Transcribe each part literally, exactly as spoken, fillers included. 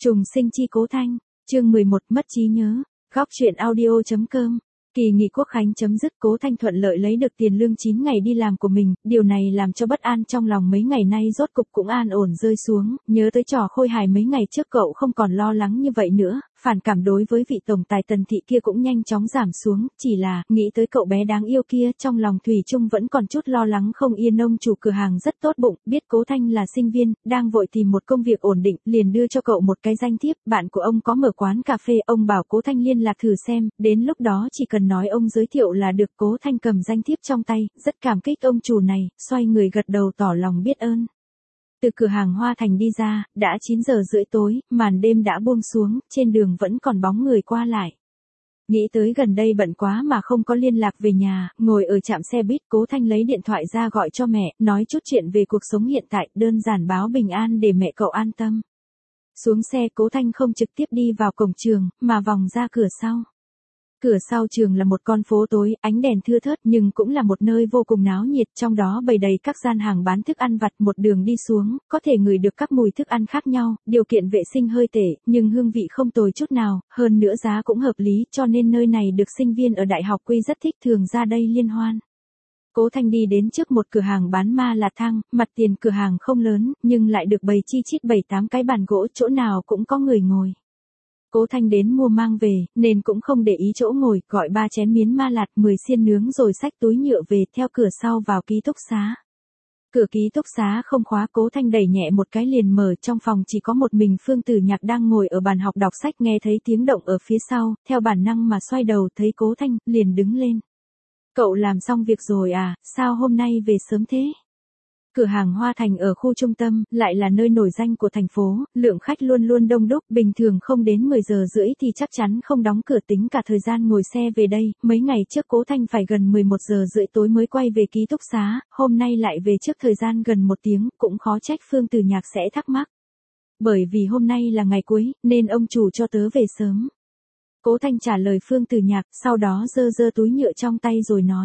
Trùng sinh chi Cố Thanh, chương mười một mất trí nhớ, góc truyện audio.com. Kỳ nghỉ Quốc khánh chấm dứt, Cố Thanh thuận lợi lấy được tiền lương chín ngày đi làm của mình, điều này làm cho bất an trong lòng mấy ngày nay rốt cục cũng an ổn rơi xuống, nhớ tới trò khôi hài mấy ngày trước cậu không còn lo lắng như vậy nữa, phản cảm đối với vị tổng tài Tần thị kia cũng nhanh chóng giảm xuống, chỉ là, nghĩ tới cậu bé đáng yêu kia trong lòng Thủy Chung vẫn còn chút lo lắng không yên. Ông chủ cửa hàng rất tốt bụng, biết Cố Thanh là sinh viên, đang vội tìm một công việc ổn định, liền đưa cho cậu một cái danh thiếp, bạn của ông có mở quán cà phê, ông bảo Cố Thanh liên lạc thử xem, đến lúc đó chỉ cần nói ông giới thiệu là được. Cố Thanh cầm danh thiếp trong tay, rất cảm kích ông chủ này, xoay người gật đầu tỏ lòng biết ơn. Từ cửa hàng Hoa Thành đi ra, đã chín giờ rưỡi tối, màn đêm đã buông xuống, trên đường vẫn còn bóng người qua lại. Nghĩ tới gần đây bận quá mà không có liên lạc về nhà, ngồi ở trạm xe buýt, Cố Thanh lấy điện thoại ra gọi cho mẹ, nói chút chuyện về cuộc sống hiện tại, đơn giản báo bình an để mẹ cậu an tâm. Xuống xe, Cố Thanh không trực tiếp đi vào cổng trường, mà vòng ra cửa sau. Cửa sau trường là một con phố tối, ánh đèn thưa thớt nhưng cũng là một nơi vô cùng náo nhiệt, trong đó bày đầy các gian hàng bán thức ăn vặt. Một đường đi xuống, có thể ngửi được các mùi thức ăn khác nhau, điều kiện vệ sinh hơi tệ, nhưng hương vị không tồi chút nào, hơn nữa giá cũng hợp lý, cho nên nơi này được sinh viên ở đại học quy rất thích thường ra đây liên hoan. Cố Thanh đi đến trước một cửa hàng bán ma là thang, mặt tiền cửa hàng không lớn, nhưng lại được bày chi chít bảy tám cái bàn gỗ, chỗ nào cũng có người ngồi. Cố Thanh đến mua mang về, nên cũng không để ý chỗ ngồi, gọi ba chén miến ma lạt, mười xiên nướng rồi xách túi nhựa về, theo cửa sau vào ký túc xá. Cửa ký túc xá không khóa, Cố Thanh đẩy nhẹ một cái liền mở, trong phòng chỉ có một mình Phương Tử Nhạc đang ngồi ở bàn học đọc sách, nghe thấy tiếng động ở phía sau, theo bản năng mà xoay đầu thấy Cố Thanh, liền đứng lên. Cậu làm xong việc rồi à, sao hôm nay về sớm thế? Cửa hàng Hoa Thành ở khu trung tâm, lại là nơi nổi danh của thành phố, lượng khách luôn luôn đông đúc, bình thường không đến mười giờ rưỡi thì chắc chắn không đóng cửa, tính cả thời gian ngồi xe về đây, mấy ngày trước Cố Thanh phải gần mười một giờ rưỡi tối mới quay về ký túc xá, hôm nay lại về trước thời gian gần một tiếng, cũng khó trách Phương Tử Nhạc sẽ thắc mắc. Bởi vì hôm nay là ngày cuối, nên ông chủ cho tớ về sớm. Cố Thanh trả lời Phương Tử Nhạc, sau đó giơ giơ túi nhựa trong tay rồi nói.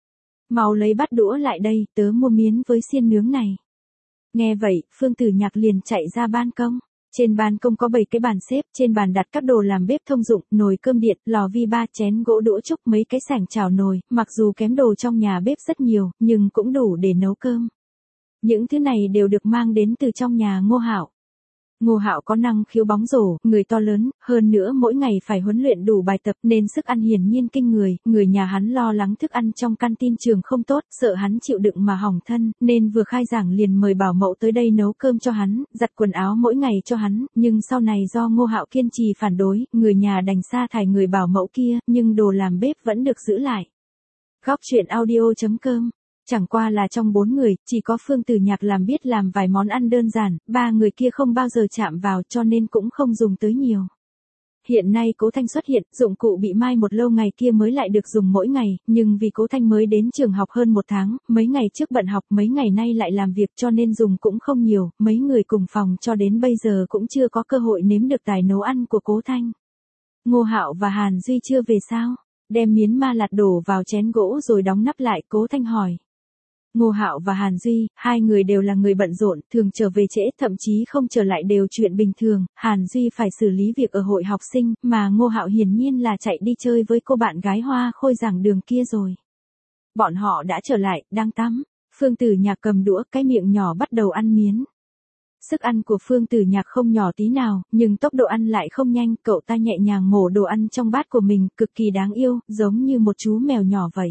Mau lấy bát đũa lại đây, tớ mua miến với xiên nướng này. Nghe vậy, Phương Tử Nhạc liền chạy ra ban công. Trên ban công có bảy cái bàn xếp, trên bàn đặt các đồ làm bếp thông dụng, nồi cơm điện, lò vi ba, chén gỗ đũa trúc, mấy cái sảnh chảo nồi, mặc dù kém đồ trong nhà bếp rất nhiều, nhưng cũng đủ để nấu cơm. Những thứ này đều được mang đến từ trong nhà Ngô Hạo. Ngô Hạo có năng khiếu bóng rổ, người to lớn, hơn nữa mỗi ngày phải huấn luyện đủ bài tập nên sức ăn hiển nhiên kinh người, người nhà hắn lo lắng thức ăn trong canteen trường không tốt, sợ hắn chịu đựng mà hỏng thân, nên vừa khai giảng liền mời bảo mẫu tới đây nấu cơm cho hắn, giặt quần áo mỗi ngày cho hắn, nhưng sau này do Ngô Hạo kiên trì phản đối, người nhà đành sa thải người bảo mẫu kia, nhưng đồ làm bếp vẫn được giữ lại. Góc truyện audio.com. Chẳng qua là trong bốn người, chỉ có Phương Tử Nhạc làm biết làm vài món ăn đơn giản, ba người kia không bao giờ chạm vào cho nên cũng không dùng tới nhiều. Hiện nay Cố Thanh xuất hiện, dụng cụ bị mai một lâu ngày kia mới lại được dùng mỗi ngày, nhưng vì Cố Thanh mới đến trường học hơn một tháng, mấy ngày trước bận học mấy ngày nay lại làm việc cho nên dùng cũng không nhiều, mấy người cùng phòng cho đến bây giờ cũng chưa có cơ hội nếm được tài nấu ăn của Cố Thanh. Ngô Hạo và Hàn Duy chưa về sao? Đem miến ma lạt đổ vào chén gỗ rồi đóng nắp lại, Cố Thanh hỏi. Ngô Hạo và Hàn Duy, hai người đều là người bận rộn, thường trở về trễ, thậm chí không trở lại đều chuyện bình thường, Hàn Duy phải xử lý việc ở hội học sinh, mà Ngô Hạo hiển nhiên là chạy đi chơi với cô bạn gái Hoa Khôi giảng đường kia rồi. Bọn họ đã trở lại, đang tắm, Phương Tử Nhạc cầm đũa, cái miệng nhỏ bắt đầu ăn miến. Sức ăn của Phương Tử Nhạc không nhỏ tí nào, nhưng tốc độ ăn lại không nhanh, cậu ta nhẹ nhàng mổ đồ ăn trong bát của mình, cực kỳ đáng yêu, giống như một chú mèo nhỏ vậy.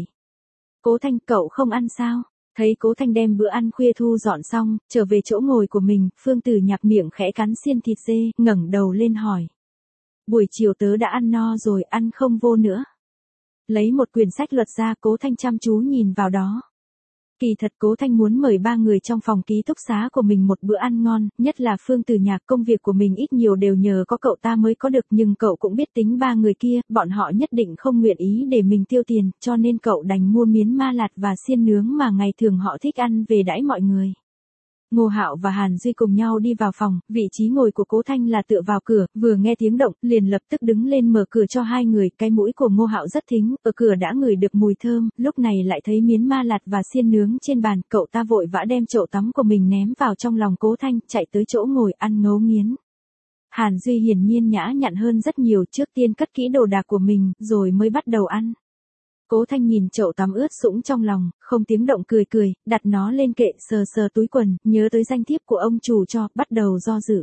Cố Thanh, cậu không ăn sao? Thấy Cố Thanh đem bữa ăn khuya thu dọn xong, trở về chỗ ngồi của mình, Phương Tử Nhạc miệng khẽ cắn xiên thịt dê, ngẩng đầu lên hỏi. Buổi chiều tớ đã ăn no rồi, ăn không vô nữa. Lấy một quyển sách luật ra, Cố Thanh chăm chú nhìn vào đó. Kỳ thật Cố Thanh muốn mời ba người trong phòng ký túc xá của mình một bữa ăn ngon, nhất là Phương Tử Nhạc, công việc của mình ít nhiều đều nhờ có cậu ta mới có được, nhưng cậu cũng biết tính ba người kia, bọn họ nhất định không nguyện ý để mình tiêu tiền, cho nên cậu đành mua miến ma lạt và xiên nướng mà ngày thường họ thích ăn về đãi mọi người. Ngô Hạo và Hàn Duy cùng nhau đi vào phòng, vị trí ngồi của Cố Thanh là tựa vào cửa, vừa nghe tiếng động, liền lập tức đứng lên mở cửa cho hai người, cái mũi của Ngô Hạo rất thính, ở cửa đã ngửi được mùi thơm, lúc này lại thấy miến ma lạt và xiên nướng trên bàn, cậu ta vội vã đem chậu tắm của mình ném vào trong lòng Cố Thanh, chạy tới chỗ ngồi ăn ngấu nghiến. Hàn Duy hiển nhiên nhã nhặn hơn rất nhiều, trước tiên cất kỹ đồ đạc của mình, rồi mới bắt đầu ăn. Cố Thanh nhìn chậu tắm ướt sũng trong lòng, không tiếng động cười cười, đặt nó lên kệ, sờ sờ túi quần, nhớ tới danh thiếp của ông chủ cho, bắt đầu do dự.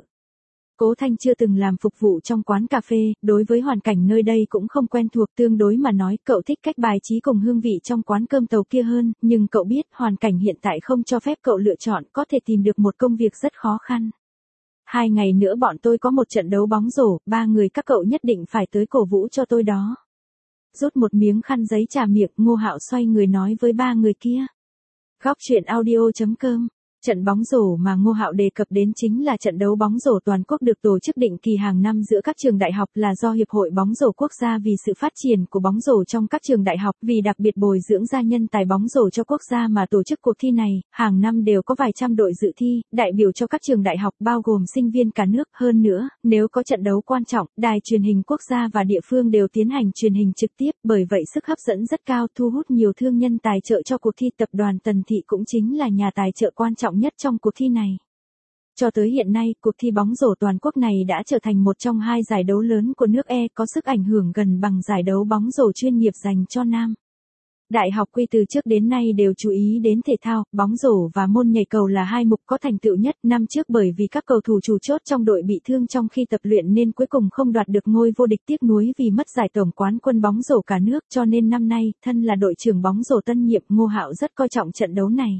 Cố Thanh chưa từng làm phục vụ trong quán cà phê, đối với hoàn cảnh nơi đây cũng không quen thuộc, tương đối mà nói, cậu thích cách bài trí cùng hương vị trong quán cơm tàu kia hơn, nhưng cậu biết hoàn cảnh hiện tại không cho phép cậu lựa chọn, có thể tìm được một công việc rất khó khăn. Hai ngày nữa bọn tôi có một trận đấu bóng rổ, ba người các cậu nhất định phải tới cổ vũ cho tôi đó. Rút một miếng khăn giấy chà miệng, Ngô Hạo xoay người nói với ba người kia. Góc truyện audio chấm com. Trận bóng rổ mà Ngô Hạo đề cập đến chính là trận đấu bóng rổ toàn quốc được tổ chức định kỳ hàng năm giữa các trường đại học, là do Hiệp hội bóng rổ quốc gia vì sự phát triển của bóng rổ trong các trường đại học, vì đặc biệt bồi dưỡng ra nhân tài bóng rổ cho quốc gia mà tổ chức cuộc thi này. Hàng năm đều có vài trăm đội dự thi, đại biểu cho các trường đại học bao gồm sinh viên cả nước. Hơn nữa, nếu có trận đấu quan trọng, đài truyền hình quốc gia và địa phương đều tiến hành truyền hình trực tiếp, bởi vậy sức hấp dẫn rất cao, thu hút nhiều thương nhân tài trợ cho cuộc thi. Tập đoàn Tần Thị cũng chính là nhà tài trợ quan trọng nhất trong cuộc thi này. Cho tới hiện nay, cuộc thi bóng rổ toàn quốc này đã trở thành một trong hai giải đấu lớn của nước E, có sức ảnh hưởng gần bằng giải đấu bóng rổ chuyên nghiệp dành cho nam. Đại học Quy từ trước đến nay đều chú ý đến thể thao, bóng rổ và môn nhảy cầu là hai mục có thành tựu nhất. Năm trước bởi vì các cầu thủ chủ chốt trong đội bị thương trong khi tập luyện nên cuối cùng không đoạt được ngôi vô địch, tiếc nuối vì mất giải tổng quán quân bóng rổ cả nước, cho nên năm nay, thân là đội trưởng bóng rổ tân nhiệm, Ngô Hạo rất coi trọng trận đấu này.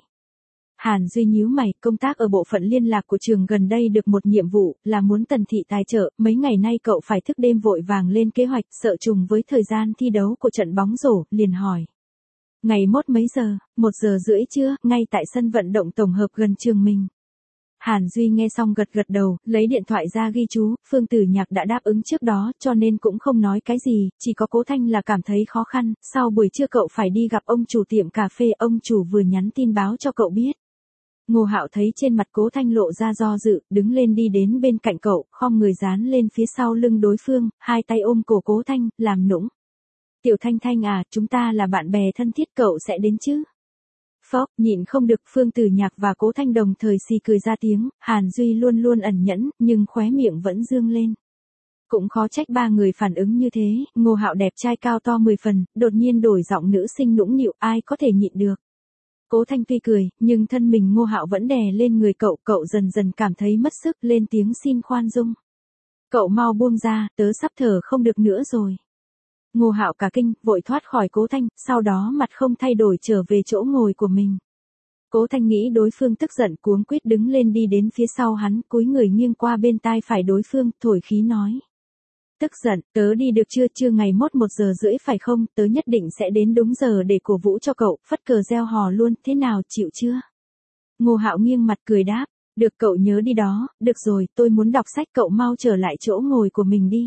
Hàn Duy nhíu mày, công tác ở bộ phận liên lạc của trường gần đây được một nhiệm vụ, là muốn Tần Thị tài trợ, mấy ngày nay cậu phải thức đêm vội vàng lên kế hoạch, sợ trùng với thời gian thi đấu của trận bóng rổ, liền hỏi. Ngày mốt mấy giờ? Một giờ rưỡi trưa, ngay tại sân vận động tổng hợp gần trường mình. Hàn Duy nghe xong gật gật đầu, lấy điện thoại ra ghi chú, Phương Tử Nhạc đã đáp ứng trước đó, cho nên cũng không nói cái gì, chỉ có Cố Thanh là cảm thấy khó khăn, sau buổi trưa cậu phải đi gặp ông chủ tiệm cà phê, ông chủ vừa nhắn tin báo cho cậu biết. Ngô Hạo thấy trên mặt Cố Thanh lộ ra do dự, đứng lên đi đến bên cạnh cậu, khom người dán lên phía sau lưng đối phương, hai tay ôm cổ Cố Thanh, làm nũng. Tiểu Thanh Thanh à, chúng ta là bạn bè thân thiết, cậu sẽ đến chứ? Phốc, nhịn không được, Phương Tử Nhạc và Cố Thanh đồng thời xì cười ra tiếng, Hàn Duy luôn luôn ẩn nhẫn, nhưng khóe miệng vẫn dương lên. Cũng khó trách ba người phản ứng như thế, Ngô Hạo đẹp trai cao to mười phần, đột nhiên đổi giọng nữ sinh nũng nịu, ai có thể nhịn được. Cố Thanh tuy cười, nhưng thân mình Ngô Hạo vẫn đè lên người cậu, cậu dần dần cảm thấy mất sức, lên tiếng xin khoan dung. Cậu mau buông ra, tớ sắp thở không được nữa rồi. Ngô Hạo cả kinh, vội thoát khỏi Cố Thanh, sau đó mặt không thay đổi trở về chỗ ngồi của mình. Cố Thanh nghĩ đối phương tức giận, cuống quýt đứng lên đi đến phía sau hắn, cúi người nghiêng qua bên tai phải đối phương, thổi khí nói. Tức giận, tớ đi được chưa, chưa ngày mốt một giờ rưỡi phải không, tớ nhất định sẽ đến đúng giờ để cổ vũ cho cậu, phất cờ reo hò luôn, thế nào, chịu chưa? Ngô Hạo nghiêng mặt cười đáp, được, cậu nhớ đi đó, được rồi, tôi muốn đọc sách, cậu mau trở lại chỗ ngồi của mình đi.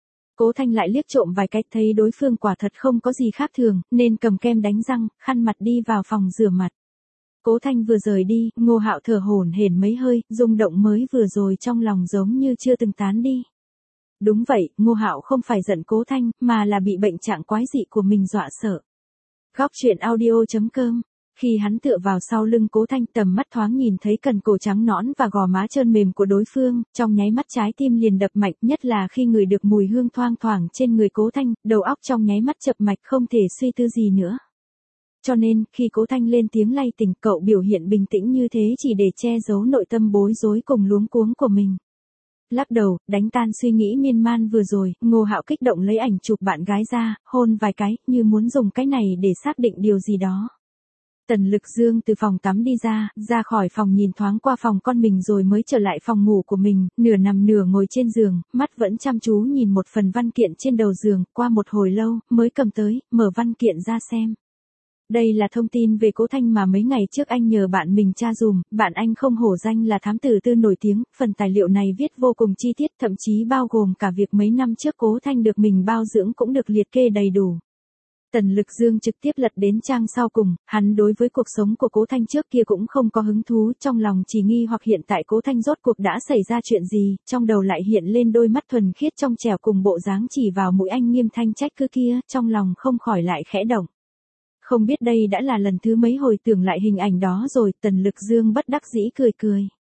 Cố Thanh lại liếc trộm vài cái, thấy đối phương quả thật không có gì khác thường, nên cầm kem đánh răng, khăn mặt đi vào phòng rửa mặt. Cố Thanh vừa rời đi, Ngô Hạo thở hổn hển mấy hơi, rung động mới vừa rồi trong lòng giống như chưa từng tán đi. Đúng vậy, Ngô Hạo không phải giận Cố Thanh, mà là bị bệnh trạng quái dị của mình dọa sợ. Góc truyện audio chấm com. Khi hắn tựa vào sau lưng Cố Thanh, tầm mắt thoáng nhìn thấy cần cổ trắng nõn và gò má trơn mềm của đối phương, trong nháy mắt trái tim liền đập mạnh, nhất là khi ngửi được mùi hương thoang thoảng trên người Cố Thanh, đầu óc trong nháy mắt chập mạch, không thể suy tư gì nữa. Cho nên, khi Cố Thanh lên tiếng lay tỉnh, cậu biểu hiện bình tĩnh như thế chỉ để che giấu nội tâm bối rối cùng luống cuống của mình. Lắc đầu, đánh tan suy nghĩ miên man vừa rồi, Ngô Hạo kích động lấy ảnh chụp bạn gái ra, hôn vài cái, như muốn dùng cái này để xác định điều gì đó. Tần Lực Dương từ phòng tắm đi ra, ra khỏi phòng nhìn thoáng qua phòng con mình rồi mới trở lại phòng ngủ của mình, nửa nằm nửa ngồi trên giường, mắt vẫn chăm chú nhìn một phần văn kiện trên đầu giường, qua một hồi lâu, mới cầm tới, mở văn kiện ra xem. Đây là thông tin về Cố Thanh mà mấy ngày trước anh nhờ bạn mình tra dùm, bạn anh không hổ danh là thám tử tư nổi tiếng, phần tài liệu này viết vô cùng chi tiết, thậm chí bao gồm cả việc mấy năm trước Cố Thanh được mình bao dưỡng cũng được liệt kê đầy đủ. Tần Lực Dương trực tiếp lật đến trang sau cùng, hắn đối với cuộc sống của Cố Thanh trước kia cũng không có hứng thú, trong lòng chỉ nghi hoặc hiện tại Cố Thanh rốt cuộc đã xảy ra chuyện gì, trong đầu lại hiện lên đôi mắt thuần khiết trong trẻo cùng bộ dáng chỉ vào mũi anh nghiêm thanh trách cứ kia, trong lòng không khỏi lại khẽ động. Không biết đây đã là lần thứ mấy hồi tưởng lại hình ảnh đó rồi, Tần Lực Dương bất đắc dĩ cười cười.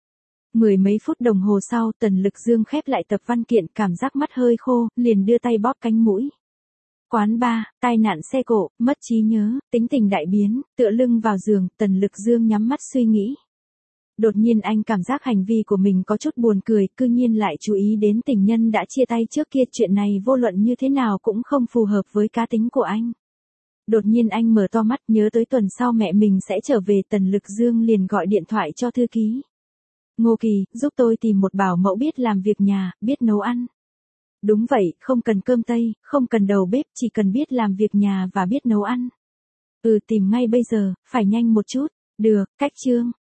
Mười mấy phút đồng hồ sau, Tần Lực Dương khép lại tập văn kiện, cảm giác mắt hơi khô, liền đưa tay bóp cánh mũi. Quán bar, tai nạn xe cộ, mất trí nhớ, tính tình đại biến, tựa lưng vào giường, Tần Lực Dương nhắm mắt suy nghĩ. Đột nhiên anh cảm giác hành vi của mình có chút buồn cười, cư nhiên lại chú ý đến tình nhân đã chia tay trước kia, chuyện này vô luận như thế nào cũng không phù hợp với cá tính của anh. Đột nhiên anh mở to mắt, nhớ tới tuần sau mẹ mình sẽ trở về, Tần Lực Dương liền gọi điện thoại cho thư ký. Ngô Kỳ, giúp tôi tìm một bảo mẫu biết làm việc nhà, biết nấu ăn. Đúng vậy, không cần cơm tây, không cần đầu bếp, chỉ cần biết làm việc nhà và biết nấu ăn. Ừ, tìm ngay bây giờ, phải nhanh một chút. Được, cách chương.